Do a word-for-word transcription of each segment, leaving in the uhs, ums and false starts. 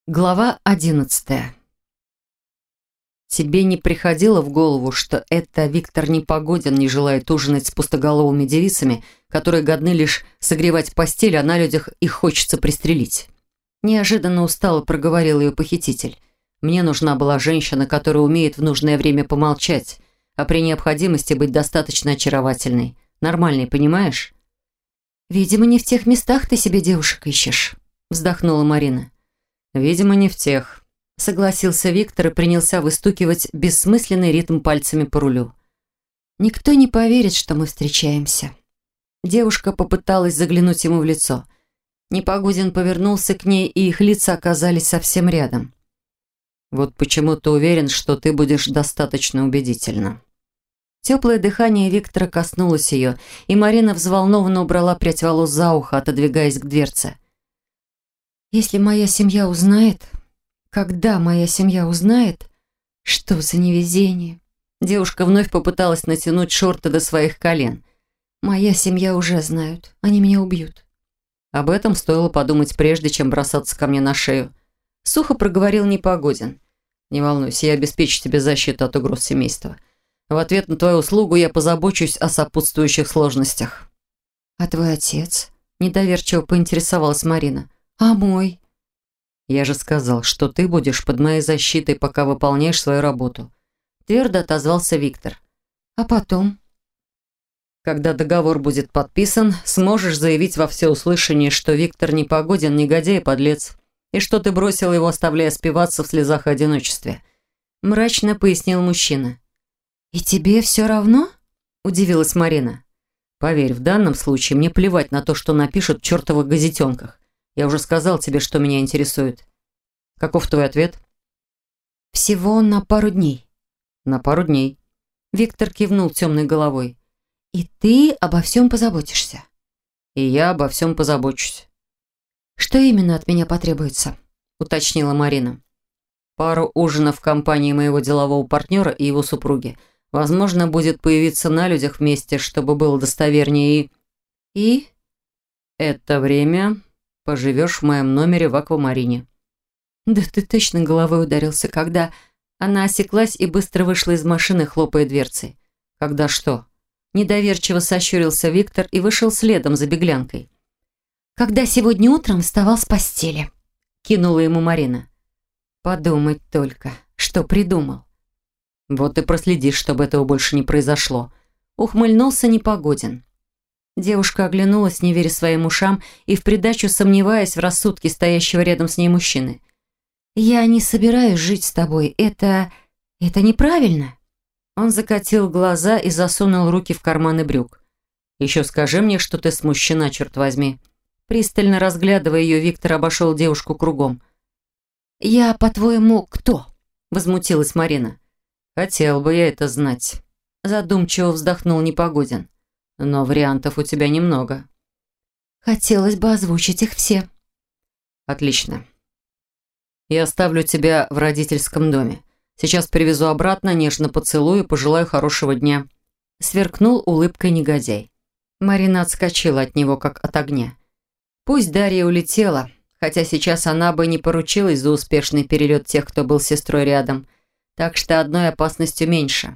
Глава одиннадцатая. Тебе не приходило в голову, что это Виктор Непогодин не желает ужинать с пустоголовыми девицами, которые годны лишь согревать постель, а на людях их хочется пристрелить? Неожиданно устало проговорил ее похититель. Мне нужна была женщина, которая умеет в нужное время помолчать, а при необходимости быть достаточно очаровательной. Нормальной, понимаешь? «Видимо, не в тех местах ты себе девушек ищешь», вздохнула Марина. «Видимо, не в тех», — согласился Виктор и принялся выстукивать бессмысленный ритм пальцами по рулю. «Никто не поверит, что мы встречаемся». Девушка попыталась заглянуть ему в лицо. Непогодин повернулся к ней, и их лица оказались совсем рядом. «Вот почему ты уверен, что ты будешь достаточно убедительна». Теплое дыхание Виктора коснулось ее, и Марина взволнованно убрала прядь волос за ухо, отодвигаясь к дверце. «Если моя семья узнает, когда моя семья узнает, что за невезение?» Девушка вновь попыталась натянуть шорты до своих колен. «Моя семья уже знают, они меня убьют». Об этом стоило подумать прежде, чем бросаться ко мне на шею. Сухо проговорил Непогодин. «Не волнуйся, я обеспечу тебе защиту от угроз семейства. В ответ на твою услугу я позабочусь о сопутствующих сложностях». «А твой отец?» – недоверчиво поинтересовалась Марина. «А мой?» «Я же сказал, что ты будешь под моей защитой, пока выполняешь свою работу», – твердо отозвался Виктор. «А потом?» «Когда договор будет подписан, сможешь заявить во всеуслышание, что Виктор Непогодин негодяй и подлец, и что ты бросил его, оставляя спиваться в слезах и одиночестве», – мрачно пояснил мужчина. «И тебе все равно?» – удивилась Марина. «Поверь, в данном случае мне плевать на то, что напишут в чертовых газетенках. Я уже сказал тебе, что меня интересует. Каков твой ответ?» «Всего на пару дней». «На пару дней». Виктор кивнул темной головой. «И ты обо всем позаботишься?» «И я обо всем позабочусь». «Что именно от меня потребуется?» уточнила Марина. «Пару ужинов в компании моего делового партнера и его супруги. Возможно, будет появиться на людях вместе, чтобы было достовернее и...» «И?» «Это время поживешь в моем номере в аквамарине». «Да ты точно головой ударился, когда...» Она осеклась и быстро вышла из машины, хлопая дверцей. «Когда что?» Недоверчиво сощурился Виктор и вышел следом за беглянкой. «Когда сегодня утром вставал с постели», кинула ему Марина. «Подумать только, что придумал». «Вот и проследишь, чтобы этого больше не произошло», ухмыльнулся Непогодин. Девушка оглянулась, не веря своим ушам, и в придачу сомневаясь в рассудке стоящего рядом с ней мужчины. «Я не собираюсь жить с тобой. Это... это неправильно». Он закатил глаза и засунул руки в карманы брюк. «Еще скажи мне, что ты смущена, черт возьми». Пристально разглядывая ее, Виктор обошел девушку кругом. «Я, по-твоему, кто?» возмутилась Марина. «Хотел бы я это знать». Задумчиво вздохнул Непогодин. «Но вариантов у тебя немного». «Хотелось бы озвучить их все». «Отлично. Я оставлю тебя в родительском доме. Сейчас привезу обратно, нежно поцелую и пожелаю хорошего дня». Сверкнул улыбкой негодяй. Марина отскочила от него, как от огня. Пусть Дарья улетела, хотя сейчас она бы не поручилась за успешный перелет тех, кто был с сестрой рядом, так что одной опасностью меньше.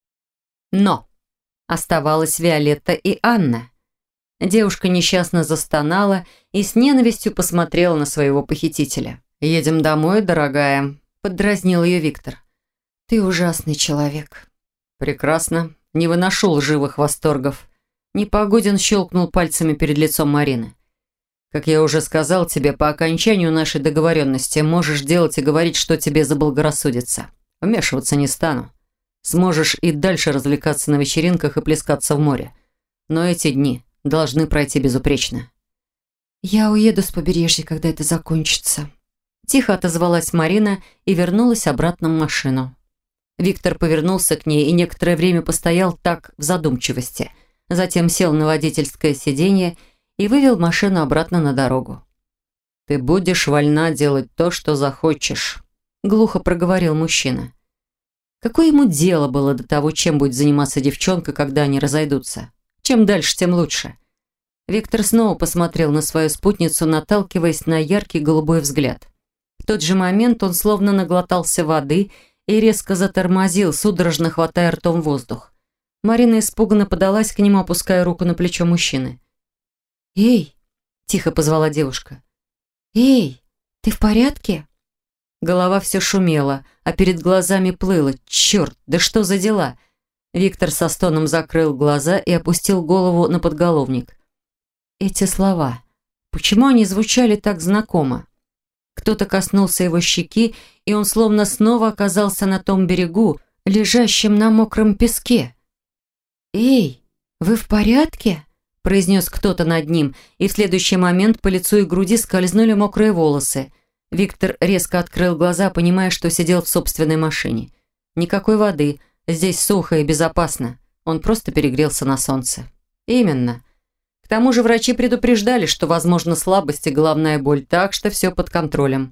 Но оставалась Виолетта и Анна. Девушка несчастно застонала и с ненавистью посмотрела на своего похитителя. «Едем домой, дорогая», — поддразнил ее Виктор. «Ты ужасный человек». «Прекрасно. Не выношу лживых восторгов». Непогодин щелкнул пальцами перед лицом Марины. «Как я уже сказал тебе, по окончанию нашей договоренности можешь делать и говорить, что тебе заблагорассудится. Вмешиваться не стану. Сможешь и дальше развлекаться на вечеринках и плескаться в море. Но эти дни должны пройти безупречно». «Я уеду с побережья, когда это закончится». Тихо отозвалась Марина и вернулась обратно в машину. Виктор повернулся к ней и некоторое время постоял так в задумчивости. Затем сел на водительское сиденье и вывел машину обратно на дорогу. «Ты будешь вольна делать то, что захочешь», — глухо проговорил мужчина. Какое ему дело было до того, чем будет заниматься девчонка, когда они разойдутся? Чем дальше, тем лучше. Виктор снова посмотрел на свою спутницу, наталкиваясь на яркий голубой взгляд. В тот же момент он словно наглотался воды и резко затормозил, судорожно хватая ртом воздух. Марина испуганно подалась к нему, опуская руку на плечо мужчины. «Эй!» – тихо позвала девушка. «Эй, ты в порядке?» Голова все шумела, а перед глазами плыла. «Черт, да что за дела?» Виктор со стоном закрыл глаза и опустил голову на подголовник. Эти слова. Почему они звучали так знакомо? Кто-то коснулся его щеки, и он словно снова оказался на том берегу, лежащем на мокром песке. «Эй, вы в порядке?» – произнес кто-то над ним, и в следующий момент по лицу и груди скользнули мокрые волосы. Виктор резко открыл глаза, понимая, что сидел в собственной машине. Никакой воды, здесь сухо и безопасно. Он просто перегрелся на солнце. Именно. К тому же врачи предупреждали, что возможна слабость и головная боль, так что все под контролем.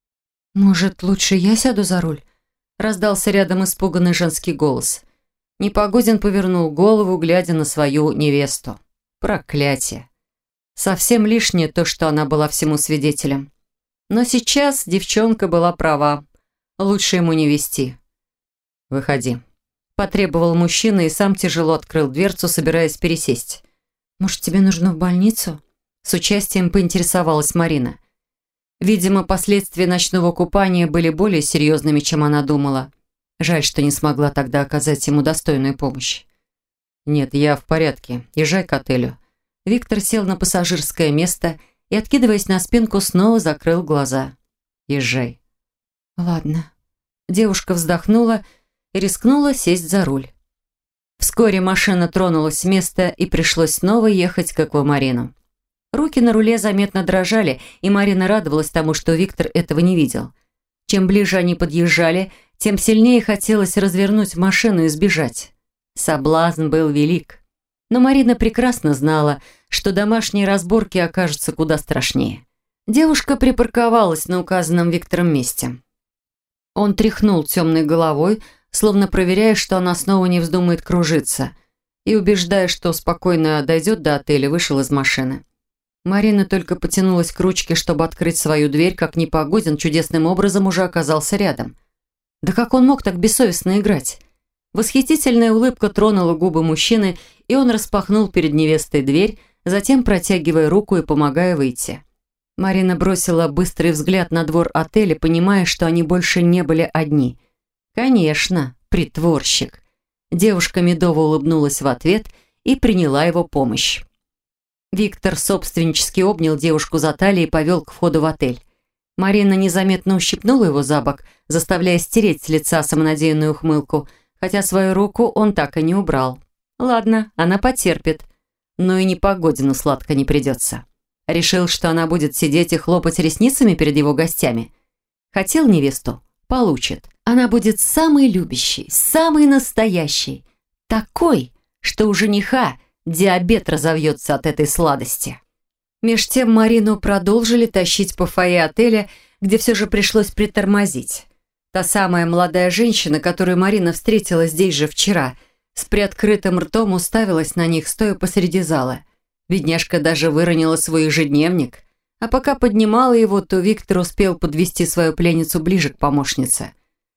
«Может, лучше я сяду за руль?» – раздался рядом испуганный женский голос. Непогодин повернул голову, глядя на свою невесту. Проклятие. Совсем лишнее то, что она была всему свидетелем. Но сейчас девчонка была права. Лучше ему не вести. «Выходи», – потребовал мужчина и сам тяжело открыл дверцу, собираясь пересесть. «Может, тебе нужно в больницу?» С участием поинтересовалась Марина. Видимо, последствия ночного купания были более серьезными, чем она думала. Жаль, что не смогла тогда оказать ему достойную помощь. «Нет, я в порядке. Езжай к отелю». Виктор сел на пассажирское место и, откидываясь на спинку, снова закрыл глаза. «Езжай». «Ладно». Девушка вздохнула и рискнула сесть за руль. Вскоре машина тронулась с места, и пришлось снова ехать к аквамарину. Руки на руле заметно дрожали, и Марина радовалась тому, что Виктор этого не видел. Чем ближе они подъезжали, тем сильнее хотелось развернуть машину и сбежать. Соблазн был велик. Но Марина прекрасно знала, что домашние разборки окажутся куда страшнее. Девушка припарковалась на указанном Виктором месте. Он тряхнул темной головой, словно проверяя, что она снова не вздумает кружиться, и, убеждая, что спокойно дойдет до отеля, вышел из машины. Марина только потянулась к ручке, чтобы открыть свою дверь, как Непогодин чудесным образом уже оказался рядом. Да как он мог так бессовестно играть? Восхитительная улыбка тронула губы мужчины, и он распахнул перед невестой дверь, затем протягивая руку и помогая выйти. Марина бросила быстрый взгляд на двор отеля, понимая, что они больше не были одни. «Конечно, притворщик». Девушка медово улыбнулась в ответ и приняла его помощь. Виктор собственнически обнял девушку за талию и повел к входу в отель. Марина незаметно ущипнула его за бок, заставляя стереть с лица самонадеянную ухмылку, хотя свою руку он так и не убрал. Ладно, она потерпит, но и Непогодину сладко не придется. Решил, что она будет сидеть и хлопать ресницами перед его гостями. Хотел невесту? Получит. Она будет самой любящей, самой настоящей. Такой, что у жениха диабет разовьется от этой сладости. Меж тем Марину продолжили тащить по фойе отеля, где все же пришлось притормозить. Та самая молодая женщина, которую Марина встретила здесь же вчера, с приоткрытым ртом уставилась на них, стоя посреди зала. Бедняжка даже выронила свой ежедневник. А пока поднимала его, то Виктор успел подвести свою пленницу ближе к помощнице.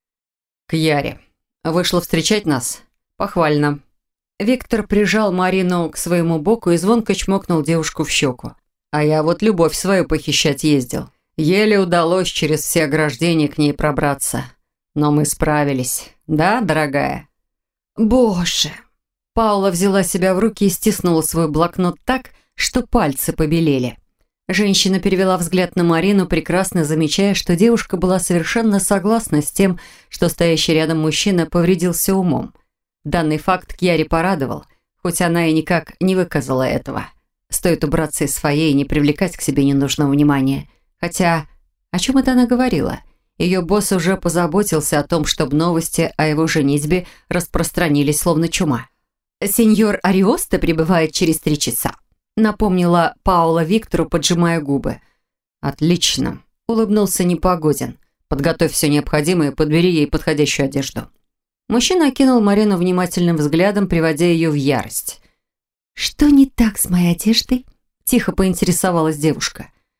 «К Яре. Вышла встречать нас? Похвально». Виктор прижал Марину к своему боку и звонко чмокнул девушку в щеку. «А я вот любовь свою похищать ездил. Еле удалось через все ограждения к ней пробраться. Но мы справились. Да, дорогая?» «Боже!» Паула взяла себя в руки и стиснула свой блокнот так, что пальцы побелели. Женщина перевела взгляд на Марину, прекрасно замечая, что девушка была совершенно согласна с тем, что стоящий рядом мужчина повредился умом. Данный факт Кьяре порадовал, хоть она и никак не выказала этого. Стоит убраться из фойе и не привлекать к себе ненужного внимания. Хотя, о чем это она говорила? Ее босс уже позаботился о том, чтобы новости о его женитьбе распространились словно чума. «Сеньор Ариоста прибывает через три часа», напомнила Паула Виктору, поджимая губы. «Отлично», — улыбнулся Непогодин. «Подготовь все необходимое, подбери ей подходящую одежду». Мужчина окинул Марину внимательным взглядом, приводя ее в ярость. «Что не так с моей одеждой?» — тихо поинтересовалась девушка.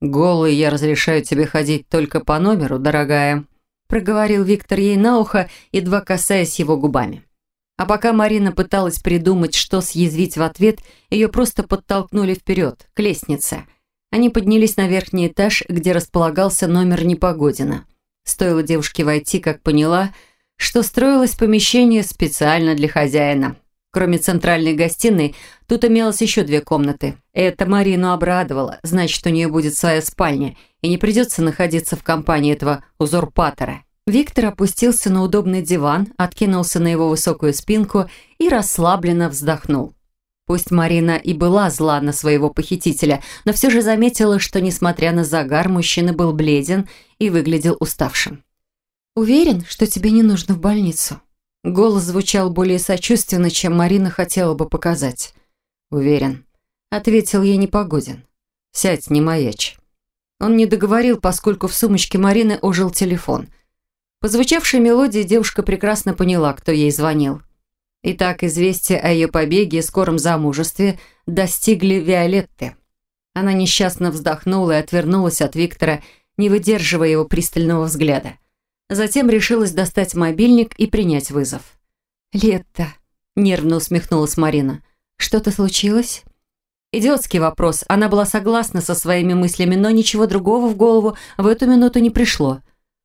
«Голый я разрешаю тебе ходить только по номеру, дорогая», проговорил Виктор ей на ухо, едва касаясь его губами. А пока Марина пыталась придумать, что съязвить в ответ, ее просто подтолкнули вперед, к лестнице. Они поднялись на верхний этаж, где располагался номер Непогодина. Стоило девушке войти, как поняла, что строилось помещение специально для хозяина. Кроме центральной гостиной, тут имелось еще две комнаты. Это Марину обрадовало, значит, у нее будет своя спальня, и не придется находиться в компании этого узурпатора. Виктор опустился на удобный диван, откинулся на его высокую спинку и расслабленно вздохнул. Пусть Марина и была зла на своего похитителя, но все же заметила, что, несмотря на загар, мужчина был бледен и выглядел уставшим. «Уверен, что тебе не нужно в больницу?» Голос звучал более сочувственно, чем Марина хотела бы показать. «Уверен», — ответил ей Непогодин. «Сядь, не маячь». Он не договорил, поскольку в сумочке Марины ожил телефон. По звучавшей мелодии девушка прекрасно поняла, кто ей звонил. Итак, известия о ее побеге и скором замужестве достигли Виолетты. Она несчастно вздохнула и отвернулась от Виктора, не выдерживая его пристального взгляда. Затем решилась достать мобильник и принять вызов. «Летта», — нервно усмехнулась Марина, — «что-то случилось?» Идиотский вопрос. Она была согласна со своими мыслями, но ничего другого в голову в эту минуту не пришло.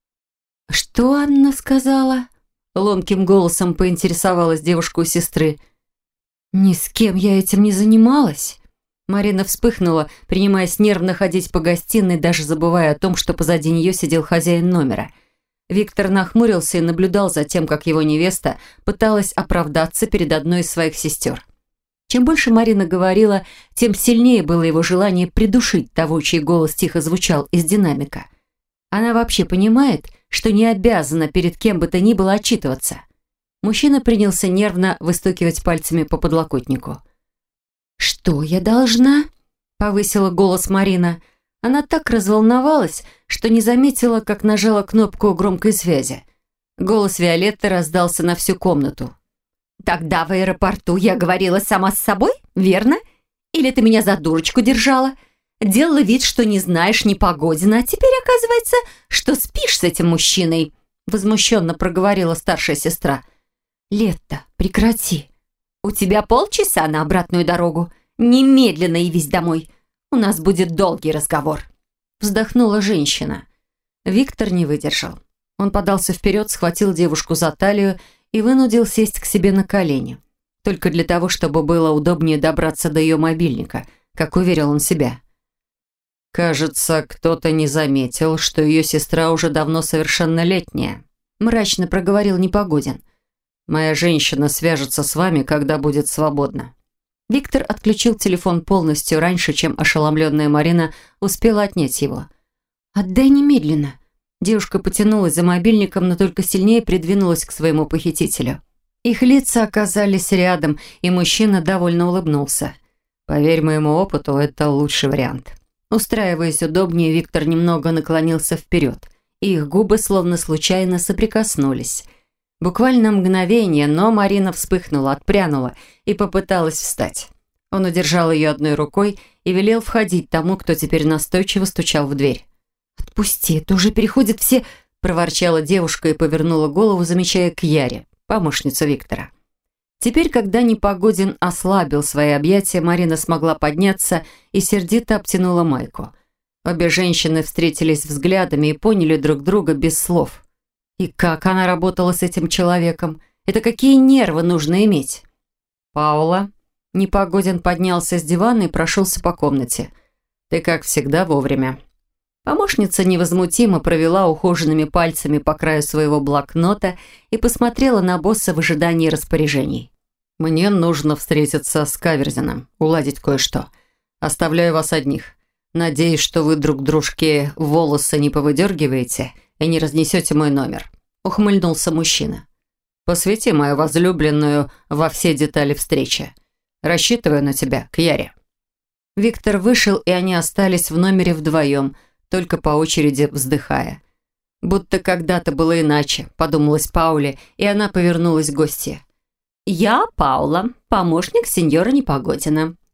«Что Анна сказала?» — ломким голосом поинтересовалась девушка у сестры. «Ни с кем я этим не занималась». Марина вспыхнула, принимаясь нервно ходить по гостиной, даже забывая о том, что позади нее сидел хозяин номера. Виктор нахмурился и наблюдал за тем, как его невеста пыталась оправдаться перед одной из своих сестер. Чем больше Марина говорила, тем сильнее было его желание придушить того, чей голос тихо звучал из динамика. Она вообще понимает, что не обязана перед кем бы то ни было отчитываться. Мужчина принялся нервно выстукивать пальцами по подлокотнику. «Что я должна?» — повысила голос Марина. Она так разволновалась, что не заметила, как нажала кнопку громкой связи. Голос Виолетты раздался на всю комнату. «Тогда в аэропорту я говорила сама с собой, верно? Или ты меня за дурочку держала? Делала вид, что не знаешь Непогодина, а теперь оказывается, что спишь с этим мужчиной», возмущенно проговорила старшая сестра. «Летта, прекрати. У тебя полчаса на обратную дорогу. Немедленно явись домой. У нас будет долгий разговор», вздохнула женщина. Виктор не выдержал. Он подался вперед, схватил девушку за талию и вынудил сесть к себе на колени. Только для того, чтобы было удобнее добраться до ее мобильника, как уверил он себя. «Кажется, кто-то не заметил, что ее сестра уже давно совершеннолетняя», мрачно проговорил Непогодин. «Моя женщина свяжется с вами, когда будет свободна». Виктор отключил телефон полностью раньше, чем ошеломленная Марина успела отнять его. «Отдай немедленно». Девушка потянулась за мобильником, но только сильнее придвинулась к своему похитителю. Их лица оказались рядом, и мужчина довольно улыбнулся. «Поверь моему опыту, это лучший вариант». Устраиваясь удобнее, Виктор немного наклонился вперед, и их губы словно случайно соприкоснулись. Буквально мгновение, но Марина вспыхнула, отпрянула и попыталась встать. Он удержал ее одной рукой и велел входить тому, кто теперь настойчиво стучал в дверь. «Отпусти, это уже переходит все...» – проворчала девушка и повернула голову, замечая Кьяре, помощницу Виктора. Теперь, когда Непогодин ослабил свои объятия, Марина смогла подняться и сердито обтянула майку. Обе женщины встретились взглядами и поняли друг друга без слов. И как она работала с этим человеком? Это какие нервы нужно иметь? «Паула», Непогодин поднялся с дивана и прошелся по комнате. «Ты, как всегда, вовремя». Помощница невозмутимо провела ухоженными пальцами по краю своего блокнота и посмотрела на босса в ожидании распоряжений. «Мне нужно встретиться с Каверзиным, уладить кое-что. Оставляю вас одних. Надеюсь, что вы друг дружке волосы не повыдергиваете и не разнесете мой номер», — ухмыльнулся мужчина. «Посвяти мою возлюбленную во все детали встречи. Рассчитываю на тебя, Кьяре». Виктор вышел, и они остались в номере вдвоем, только по очереди вздыхая. «Будто когда-то было иначе», — подумалась Пауле, и она повернулась к гостье. «Я Паула, помощник сеньора Непогодина».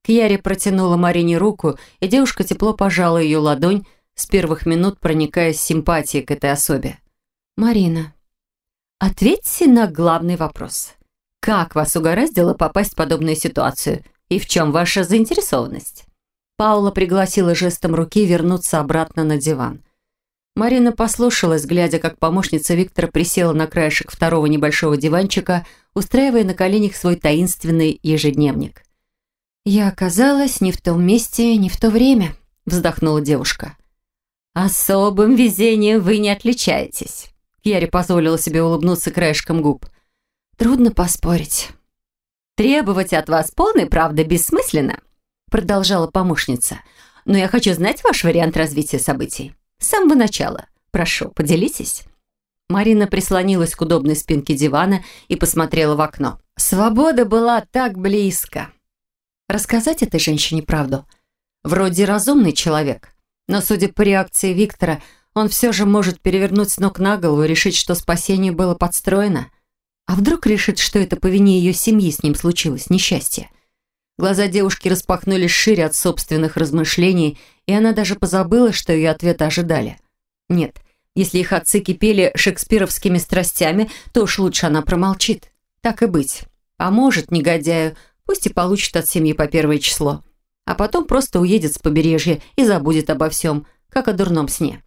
Кьяри протянула Марине руку, и девушка тепло пожала ее ладонь, с первых минут проникаясь симпатией к этой особе. «Марина, ответьте на главный вопрос. Как вас угораздило попасть в подобную ситуацию? И в чем ваша заинтересованность?» Паула пригласила жестом руки вернуться обратно на диван. Марина послушалась, глядя, как помощница Виктора присела на краешек второго небольшого диванчика, устраивая на коленях свой таинственный ежедневник. «Я оказалась не в том месте, не в то время», — вздохнула девушка. «Особым везением вы не отличаетесь», — Кьяри позволила себе улыбнуться краешком губ. «Трудно поспорить». «Требовать от вас полной правды бессмысленно», — продолжала помощница. «Но я хочу знать ваш вариант развития событий. С самого начала. Прошу, поделитесь». Марина прислонилась к удобной спинке дивана и посмотрела в окно. Свобода была так близко. Рассказать этой женщине правду? Вроде разумный человек, но, судя по реакции Виктора, он все же может перевернуть с ног на голову и решить, что спасение было подстроено. А вдруг решит, что это по вине ее семьи с ним случилось несчастье? Глаза девушки распахнулись шире от собственных размышлений, и она даже позабыла, что ее ответа ожидали. Нет, если их отцы кипели шекспировскими страстями, то уж лучше она промолчит. Так и быть. Поможет негодяю, пусть и получит от семьи по первое число. А потом просто уедет с побережья и забудет обо всем, как о дурном сне.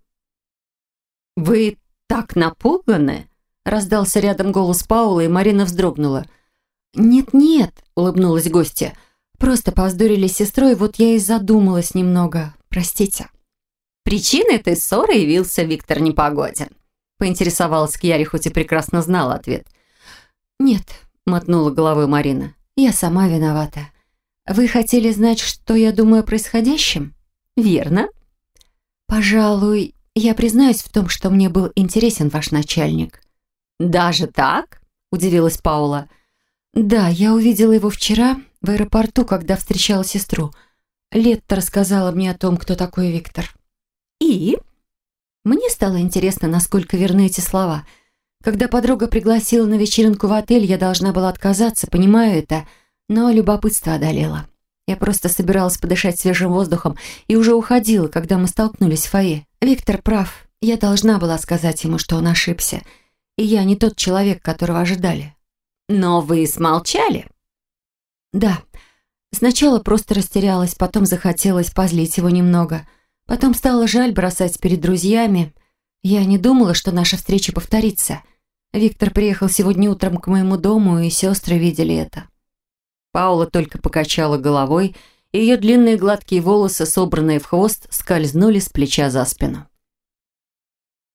«Вы так напуганы?» — раздался рядом голос Паулы, и Марина вздрогнула. «Нет-нет», — улыбнулась гостья, — «просто повздорили с сестрой, вот я и задумалась немного. Простите». «Причиной этой ссоры явился Виктор Непогодин», — поинтересовалась Кьяри, хоть и прекрасно знала ответ. «Нет», — мотнула головой Марина, — «я сама виновата. Вы хотели знать, что я думаю о происходящем?» «Верно». «Пожалуй, я признаюсь в том, что мне был интересен ваш начальник». «Даже так?» — удивилась Паула. «Да, я увидела его вчера в аэропорту, когда встречала сестру. Летта рассказала мне о том, кто такой Виктор». «И?» Мне стало интересно, насколько верны эти слова. Когда подруга пригласила на вечеринку в отель, я должна была отказаться, понимаю это, но любопытство одолело. Я просто собиралась подышать свежим воздухом и уже уходила, когда мы столкнулись в фойе. Виктор прав, я должна была сказать ему, что он ошибся, и я не тот человек, которого ожидали. «Но вы смолчали?» «Да. Сначала просто растерялась, потом захотелось позлить его немного. Потом стало жаль бросать перед друзьями. Я не думала, что наша встреча повторится. Виктор приехал сегодня утром к моему дому, и сестры видели это». Паула только покачала головой, и ее длинные гладкие волосы, собранные в хвост, скользнули с плеча за спину.